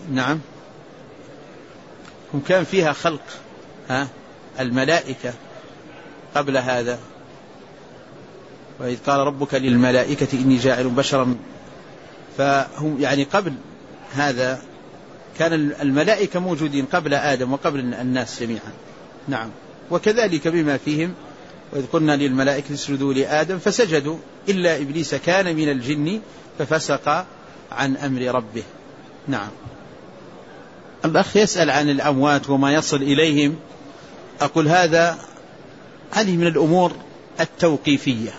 نعم. كان فيها خلق الملائكة قبل هذا، وإذ قال ربك للملائكة إني جاعل بشرا، فهم يعني قبل هذا كان الملائكة موجودين قبل آدم وقبل الناس جميعا. نعم. وكذلك بما فيهم، وإذ قلنا للملائكة اسجدوا لآدم فسجدوا إلا إبليس كان من الجن ففسق عن أمر ربه. نعم. الأخ يسأل عن الأموات وما يصل إليهم. أقول هذه من الأمور التوقيفية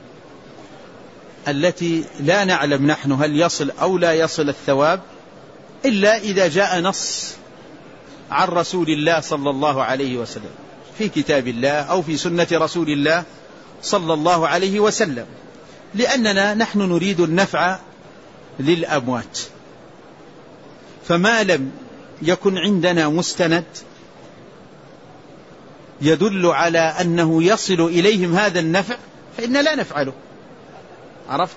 التي لا نعلم نحن هل يصل أو لا يصل الثواب إلا إذا جاء نص عن رسول الله صلى الله عليه وسلم في كتاب الله أو في سنة رسول الله صلى الله عليه وسلم، لأننا نحن نريد النفع للأموات. فما لم يكن عندنا مستند يدل على أنه يصل إليهم هذا النفع فإن لا نفعله. عرفت؟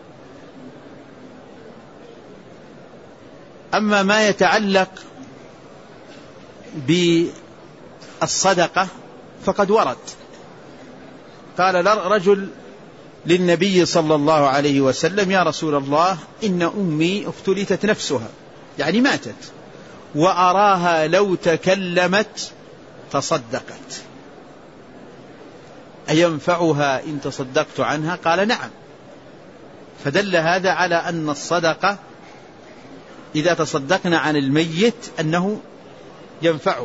أما ما يتعلق بالصدقة فقد ورد. قال رجل للنبي صلى الله عليه وسلم: يا رسول الله إن أمي افتلتت نفسها، يعني ماتت، وأراها لو تكلمت تصدقت، أينفعها إن تصدقت عنها؟ قال: نعم. فدل هذا على أن الصدقة إذا تصدقنا عن الميت أنه ينفعه.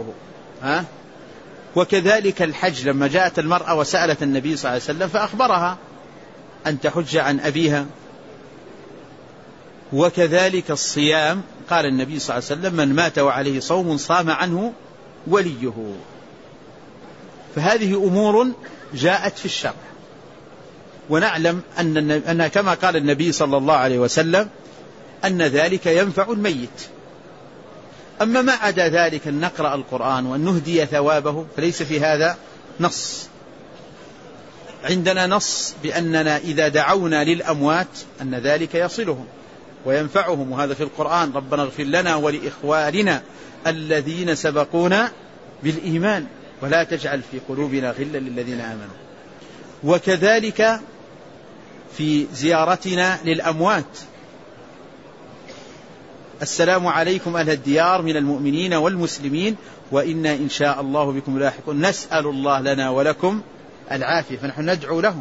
وكذلك الحج، لما جاءت المرأة وسألت النبي صلى الله عليه وسلم فأخبرها أن تحج عن أبيها. وكذلك الصيام، قال النبي صلى الله عليه وسلم: من مات وعليه صوم صام عنه وليه. فهذه أمور جاءت في الشرع، ونعلم أن كما قال النبي صلى الله عليه وسلم أن ذلك ينفع الميت. أما ما عدا ذلك أن نقرأ القرآن وأن نهدي ثوابه فليس في هذا نص. عندنا نص بأننا إذا دعونا للأموات أن ذلك يصلهم وينفعهم، وهذا في القرآن: ربنا اغفر لنا ولإخواننا الذين سبقونا بالإيمان ولا تجعل في قلوبنا غلا للذين آمنوا. وكذلك في زيارتنا للأموات: السلام عليكم أهل الديار من المؤمنين والمسلمين وإنا إن شاء الله بكم لاحقون، نسأل الله لنا ولكم العافية. فنحن ندعو لهم.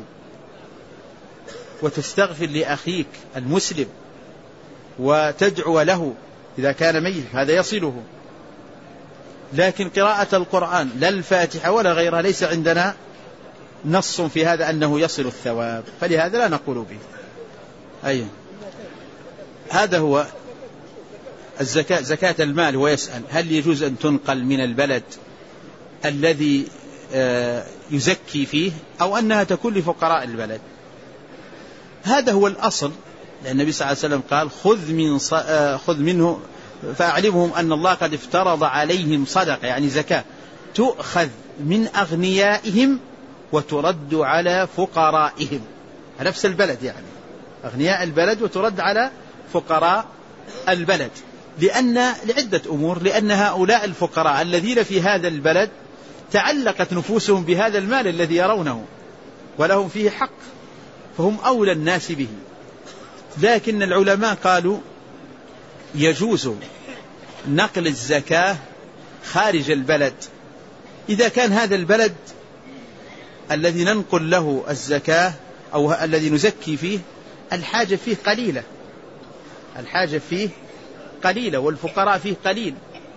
وتستغفر لأخيك المسلم وتدعو له إذا كان ميت، هذا يصله. لكن قراءة القرآن لا الفاتحة ولا غيرها ليس عندنا نص في هذا أنه يصل الثواب، فلهذا لا نقول به. أيوة. هذا هو الزكاة، زكاة المال. ويسأل: هل يجوز أن تنقل من البلد الذي يزكي فيه أو أنها تكون لفقراء البلد؟ هذا هو الأصل، لأن النبي صلى الله عليه وسلم قال: خذ منه فأعلمهم أن الله قد افترض عليهم صدقة، يعني زكاة، تؤخذ من أغنيائهم وترد على فقرائهم. نفس البلد، يعني أغنياء البلد وترد على فقراء البلد، لعدة أمور: لأن هؤلاء الفقراء الذين في هذا البلد تعلقت نفوسهم بهذا المال الذي يرونه ولهم فيه حق، فهم أولى الناس به. لكن العلماء قالوا يجوز نقل الزكاة خارج البلد إذا كان هذا البلد الذي ننقل له الزكاة أو الذي نزكي فيه الحاجة فيه قليلة، الحاجة فيه قليلة والفقراء فيه قليل،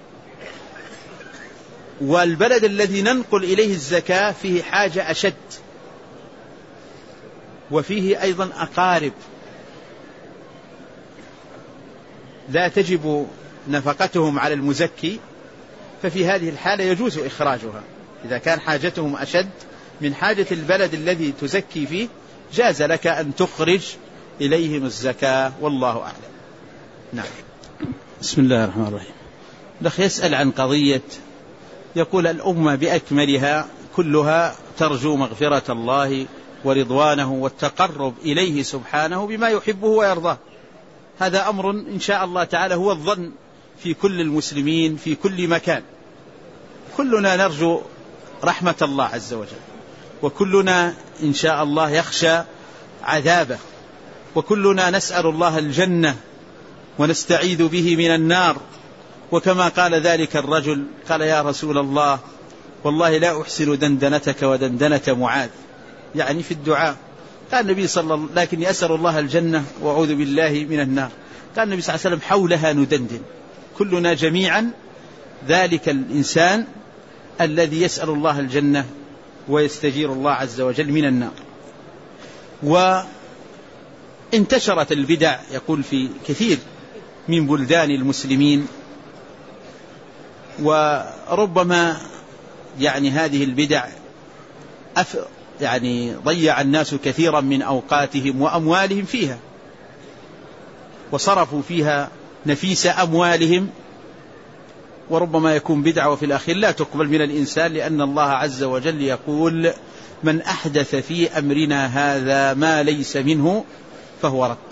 والبلد الذي ننقل إليه الزكاة فيه حاجة أشد، وفيه أيضا أقارب لا تجب نفقتهم على المزكي، ففي هذه الحالة يجوز إخراجها. إذا كان حاجتهم أشد من حاجة البلد الذي تزكي فيه جاز لك أن تخرج إليهم الزكاة، والله أعلم. نعم. بسم الله الرحمن الرحيم. الأخ يسأل عن قضية، يقول: الأمة بأكملها كلها ترجو مغفرة الله ورضوانه والتقرب إليه سبحانه بما يحبه ويرضاه. هذا أمر إن شاء الله تعالى هو الظن في كل المسلمين في كل مكان. كلنا نرجو رحمة الله عز وجل، وكلنا إن شاء الله يخشى عذابه، وكلنا نسأل الله الجنة ونستعيذ به من النار. وكما قال ذلك الرجل قال: يا رسول الله والله لا أحسن دندنتك ودندنة معاذ، يعني في الدعاء. قال النبي صلى الله عليه وسلم: لكني أسأل الله الجنة وأعوذ بالله من النار. قال النبي صلى الله عليه وسلم: حولها ندندن. كلنا جميعا ذلك الإنسان الذي يسأل الله الجنة ويستجير الله عز وجل من النار. وانتشرت البدع يقول في كثير من بلدان المسلمين، وربما يعني هذه البدع يعني ضيع الناس كثيرا من أوقاتهم وأموالهم فيها، وصرفوا فيها نفيس أموالهم، وربما يكون بدعة وفي الأخير لا تقبل من الإنسان، لأن الله عز وجل يقول: من أحدث في أمرنا هذا ما ليس منه فهو رد.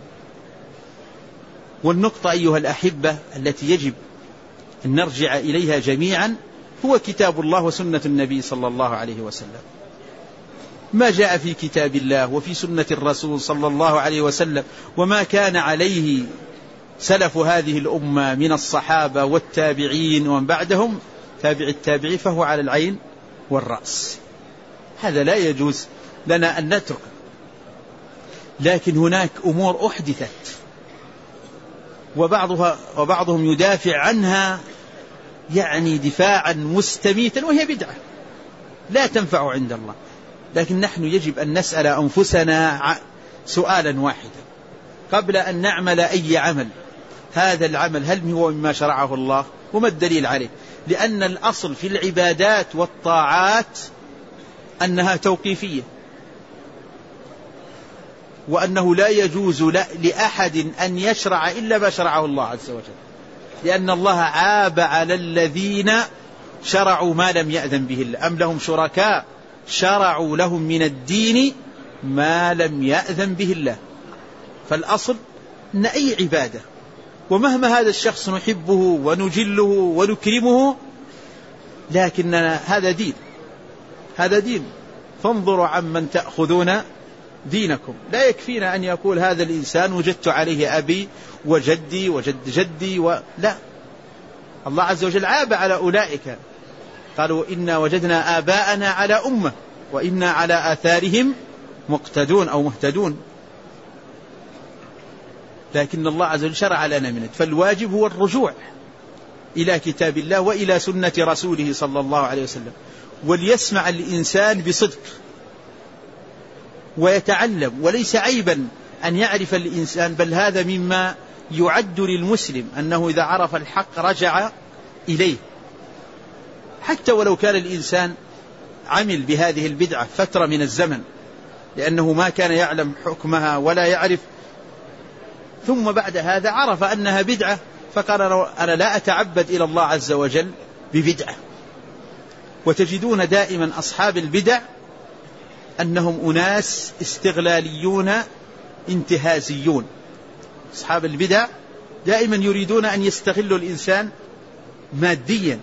والنقطة أيها الأحبة التي يجب أن نرجع إليها جميعا هو كتاب الله وسنة النبي صلى الله عليه وسلم. ما جاء في كتاب الله وفي سنة الرسول صلى الله عليه وسلم وما كان عليه سلف هذه الأمة من الصحابة والتابعين ومن بعدهم تابع التابعين، فهو على العين والرأس. هذا لا يجوز لنا أن نترك. لكن هناك أمور أحدثت وبعضهم يدافع عنها يعني دفاعا مستميتا، وهي بدعة لا تنفع عند الله. لكن نحن يجب أن نسأل أنفسنا سؤالا واحدا قبل أن نعمل أي عمل: هذا العمل هل هو مما شرعه الله؟ وما الدليل عليه؟ لأن الأصل في العبادات والطاعات أنها توقيفية، وأنه لا يجوز لأحد أن يشرع إلا ما شرعه الله عز وجل، لأن الله عاب على الذين شرعوا ما لم يأذن به الله. أم لهم شركاء شرعوا لهم من الدين ما لم يأذن به الله. فالأصل أن أي عبادة، ومهما هذا الشخص نحبه ونجله ونكرمه، لكن هذا دين فانظروا عمن تأخذون دينكم. لا يكفينا أن يقول هذا الإنسان وجدت عليه أبي وجدي وجد جدي لا، الله عز وجل عاب على أولئك، قالوا إنا وجدنا آباءنا على أمة وإنا على آثارهم مقتدون أو مهتدون. لكن الله عز وجل شرع لنا منه، فالواجب هو الرجوع إلى كتاب الله وإلى سنة رسوله صلى الله عليه وسلم، وليسمع الإنسان بصدق ويتعلم. وليس عيبا أن يعرف الإنسان، بل هذا مما يعد للمسلم أنه إذا عرف الحق رجع إليه، حتى ولو كان الإنسان عمل بهذه البدعة فترة من الزمن لأنه ما كان يعلم حكمها ولا يعرف، ثم بعد هذا عرف أنها بدعة فقال: أنا لا أتعبد إلى الله عز وجل ببدعة. وتجدون دائما أصحاب البدع أنهم أناس استغلاليون انتهازيون. أصحاب البدع دائما يريدون أن يستغلوا الإنسان ماديا،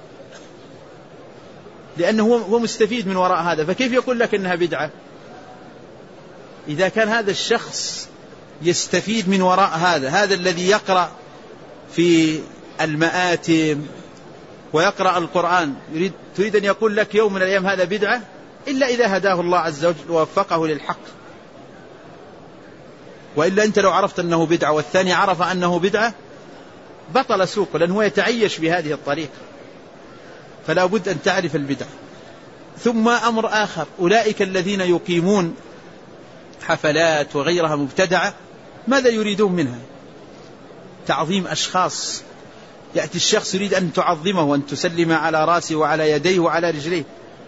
لأنه هو مستفيد من وراء هذا. فكيف يقول لك أنها بدعة إذا كان هذا الشخص يستفيد من وراء هذا الذي يقرأ في المآتم ويقرأ القرآن تريد أن يقول لك يوم من الأيام هذا بدعة، إلا إذا هداه الله عز وجل ووفقه للحق. وإلا أنت لو عرفت أنه بدعة والثاني عرف أنه بدعة بطل سوقه، لأنه يتعيش بهذه الطريقة. فلا بد أن تعرف البدعة. ثم أمر آخر: أولئك الذين يقيمون حفلات وغيرها مبتدعة، ماذا يريدون منها؟ تعظيم أشخاص. يأتي الشخص يريد أن تعظمه وأن تسلم على رأسه وعلى يديه وعلى رجليه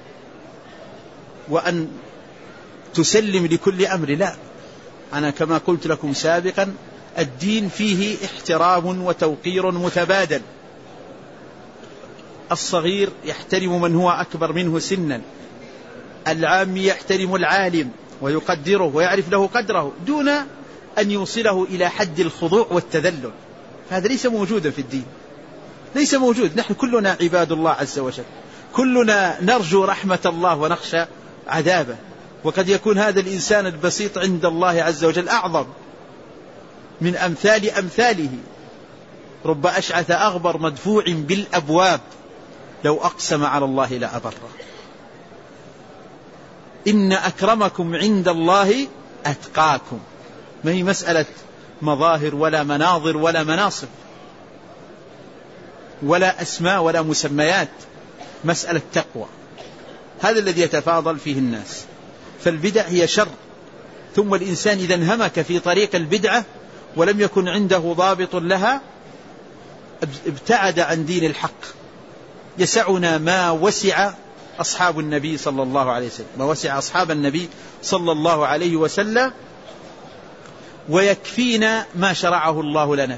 وأن تسلم لكل أمر. لا، أنا كما قلت لكم سابقا الدين فيه احترام وتوقير متبادل. الصغير يحترم من هو أكبر منه سنا، العام يحترم العالم ويقدره ويعرف له قدره دون أن يوصله إلى حد الخضوع والتذلل. هذا ليس موجودا في الدين، ليس موجود. نحن كلنا عباد الله عز وجل، كلنا نرجو رحمة الله ونخشى عذابه، وقد يكون هذا الإنسان البسيط عند الله عز وجل أعظم من أمثاله. رب أشعث أغبر مدفوع بالأبواب لو أقسم على الله لأبره. إن أكرمكم عند الله أتقاكم. ما هي مسألة مظاهر ولا مناظر ولا مناصب ولا أسماء ولا مسميات، مسألة تقوى. هذا الذي يتفاضل فيه الناس. فالبدع هي شر. ثم الإنسان إذا انهمك في طريق البدعة ولم يكن عنده ضابط لها ابتعد عن دين الحق. يسعنا ما وسع أصحاب النبي صلى الله عليه وسلم، ما وسع أصحاب النبي صلى الله عليه وسلم، ويكفينا ما شرعه الله لنا.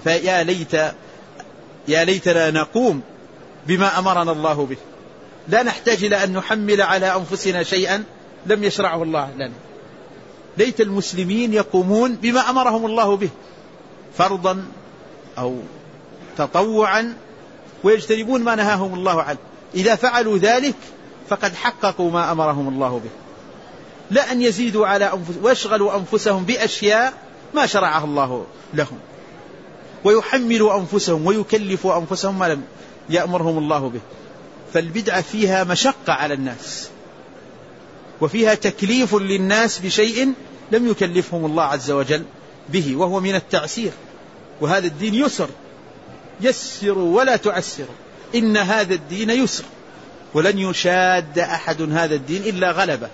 يا ليتنا نقوم بما أمرنا الله به، لا نحتاج إلى أن نحمل على أنفسنا شيئا لم يشرعه الله لنا. ليت المسلمين يقومون بما أمرهم الله به فرضا أو تطوعا، ويجتنبون ما نهاهم الله عنه. إذا فعلوا ذلك فقد حققوا ما أمرهم الله به، لا أن يزيدوا على أنفسهم ويشغلوا أنفسهم بأشياء ما شرعها الله لهم، ويحملوا أنفسهم ويكلفوا أنفسهم ما لم يأمرهم الله به. فالبدعة فيها مشقة على الناس، وفيها تكليف للناس بشيء لم يكلفهم الله عز وجل به، وهو من التعسير. وهذا الدين يسر، يسروا ولا تعسروا، إن هذا الدين يسر ولن يشاد أحد هذا الدين إلا غلبه.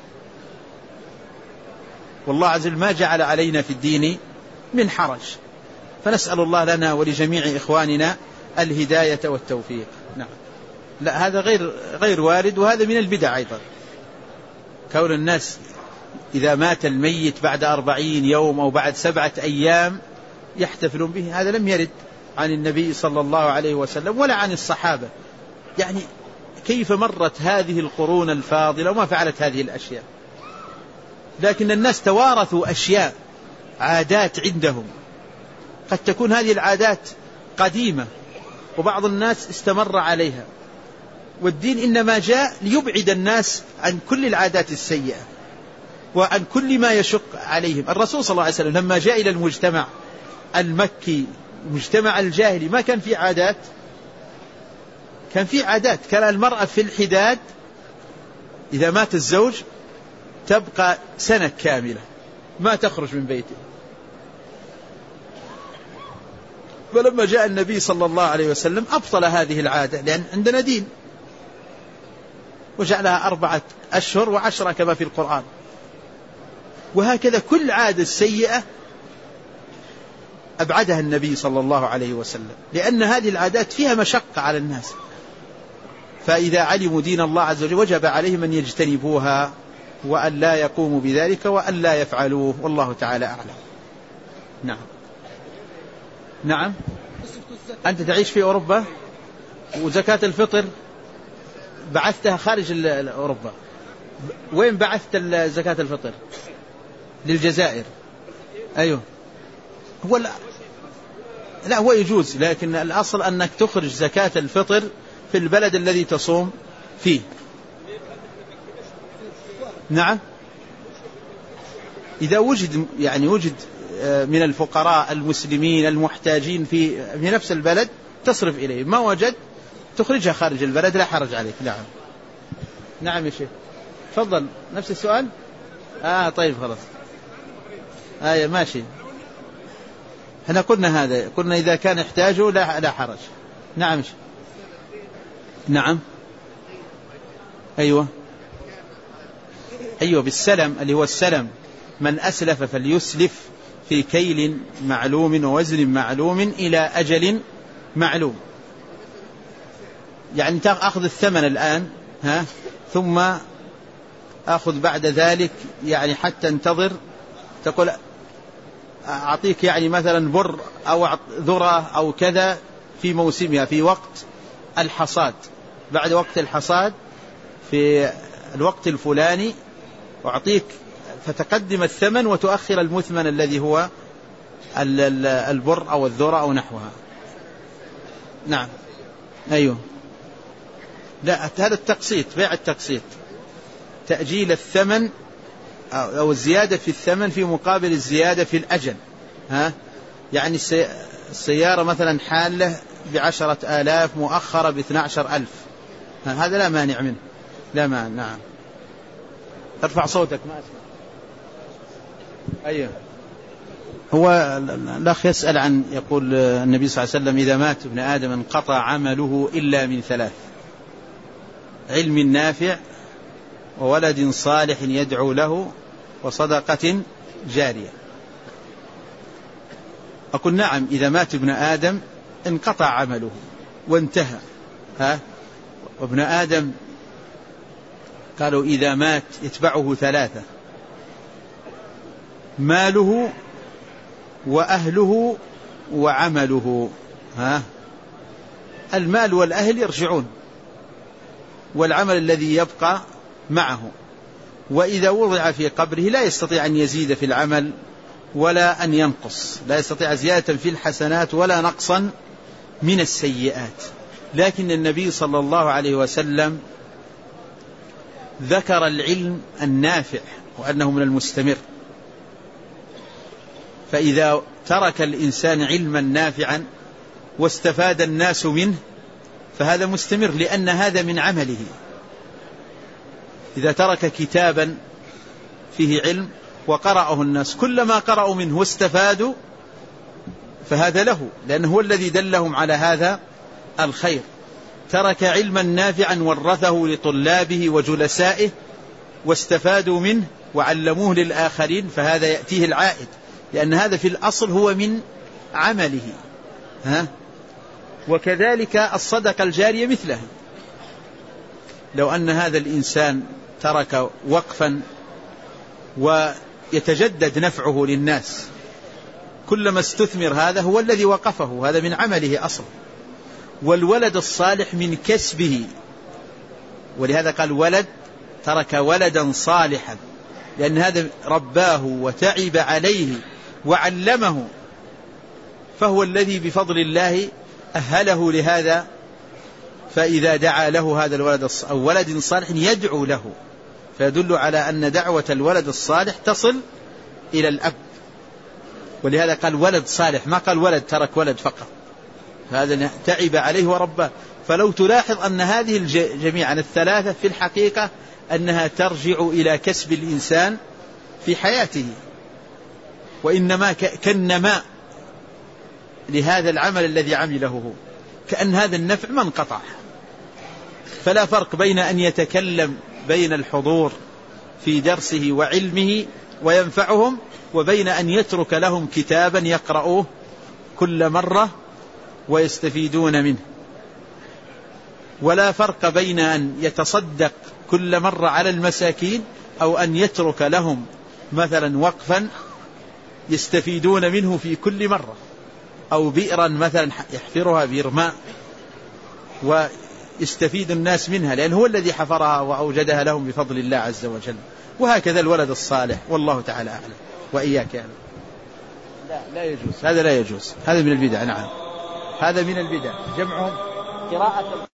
والله عز وجل ما جعل علينا في الدين من حرج. فنسأل الله لنا ولجميع إخواننا الهداية والتوفيق. نعم. لا، هذا غير وارد، وهذا من البدع أيضا. كون الناس إذا مات الميت بعد 40 يوم أو بعد 7 أيام يحتفلون به، هذا لم يرد عن النبي صلى الله عليه وسلم ولا عن الصحابة. يعني كيف مرت هذه القرون الفاضلة وما فعلت هذه الأشياء؟ لكن الناس توارثوا أشياء، عادات عندهم، قد تكون هذه العادات قديمة وبعض الناس استمر عليها. والدين إنما جاء ليبعد الناس عن كل العادات السيئة وعن كل ما يشق عليهم. الرسول صلى الله عليه وسلم لما جاء إلى المجتمع المكي، مجتمع الجاهلي، ما كان في عادات، كان في عادات. كان المرأة في الحداد إذا مات الزوج تبقى سنة كاملة ما تخرج من بيته. فلما جاء النبي صلى الله عليه وسلم أبطل هذه العادة، لأن عندنا دين، وجعلها 4 أشهر و10 كما في القرآن. وهكذا كل عادة سيئة أبعدها النبي صلى الله عليه وسلم، لأن هذه العادات فيها مشقة على الناس. فإذا علموا دين الله عز وجل وجب عليهم أن يجتنبوها وأن لا يقوموا بذلك وأن لا يفعلوه، والله تعالى أعلم. نعم. نعم. أنت تعيش في أوروبا وزكاة الفطر بعثتها خارج أوروبا. وين بعثت زكاة الفطر؟ للجزائر. أيوه. لا هو يجوز، لكن الأصل أنك تخرج زكاة الفطر في البلد الذي تصوم فيه. نعم. إذا وجد من الفقراء المسلمين المحتاجين في نفس البلد تصرف إليه، ما وجد تخرجها خارج البلد، لا حرج عليك. نعم. نعم يا شيخ، تفضل. نفس السؤال. طيب خلاص. ماشي. احنا قلنا هذا، قلنا إذا كان يحتاجه لا حرج. نعم. نعم. أيوة بالسلم، اللي هو السلم. من أسلف فليسلف في كيل معلوم ووزن معلوم إلى أجل معلوم. يعني تأخذ الثمن الآن، ثم أخذ بعد ذلك، يعني حتى انتظر، تقول أعطيك مثلا بر أو ذرة أو كذا في موسمها في وقت الحصاد، بعد وقت الحصاد في الوقت الفلاني أعطيك، فتقدم الثمن وتؤخر المثمن الذي هو البر أو الذرة أو نحوها. نعم. أيوه. لا، هذا التقسيط، بيع التقسيط، تأجيل الثمن أو الزيادة في الثمن في مقابل الزيادة في الأجل. يعني السيارة مثلا حالة ب10,000 مؤخرة ب12,000، هذا لا مانع منه، لا مانع. نعم. ارفع صوتك ما أسمع. أيوه. هو الأخ يسأل عن، يقول النبي صلى الله عليه وسلم إذا مات ابن آدم انقطع عمله إلا من 3: علم نافع، وولد صالح يدعو له، وصدقة جارية. أقول نعم، إذا مات ابن آدم انقطع عمله وانتهى. وابن آدم قالوا إذا مات يتبعه 3: ماله وأهله وعمله. المال والأهل يرجعون، والعمل الذي يبقى معه. وإذا وضع في قبره لا يستطيع أن يزيد في العمل ولا أن ينقص، لا يستطيع زيادة في الحسنات ولا نقصا من السيئات. لكن النبي صلى الله عليه وسلم ذكر العلم النافع وأنه من المستمر، فإذا ترك الإنسان علما نافعا واستفاد الناس منه فهذا مستمر، لأن هذا من عمله. إذا ترك كتابا فيه علم وقرأه الناس، كلما قرأوا منه واستفادوا فهذا له، لأنه هو الذي دلهم على هذا الخير. ترك علما نافعا ورثه لطلابه وجلسائه واستفادوا منه وعلموه للآخرين، فهذا يأتيه العائد، لأن هذا في الأصل هو من عمله. وكذلك الصدقة الجارية مثله. لو أن هذا الإنسان ترك وقفا ويتجدد نفعه للناس، كلما استثمر هذا هو الذي وقفه، هذا من عمله أصلا. والولد الصالح من كسبه، ولهذا قال ولد، ترك ولدا صالحا، لأن هذا رباه وتعب عليه وعلمه، فهو الذي بفضل الله أهله لهذا. فإذا دعا له هذا الولد أو ولد صالح يدعو له، فيدل على أن دعوة الولد الصالح تصل إلى الأب. ولهذا قال ولد صالح، ما قال ولد ترك ولد فقط، هذا تعب عليه ورباه. فلو تلاحظ أن هذه جميعا 3 في الحقيقة أنها ترجع إلى كسب الإنسان في حياته، وإنما كالنماء لهذا العمل الذي عمله هو، كأن هذا النفع ما انقطع. فلا فرق بين أن يتكلم بين الحضور في درسه وعلمه وينفعهم، وبين أن يترك لهم كتابا يقرؤوه كل مرة ويستفيدون منه. ولا فرق بين أن يتصدق كل مرة على المساكين، أو أن يترك لهم مثلا وقفا يستفيدون منه في كل مرة، أو بئرا مثلا يحفرها بئر ماء ويستفيد الناس منها، لأنه هو الذي حفرها وأوجدها لهم بفضل الله عز وجل. وهكذا الولد الصالح، والله تعالى أعلم. وإياك يعني. لا يجوز، هذا لا يجوز، هذا من البدع. نعم، هذا من البدع جمعهم قراءة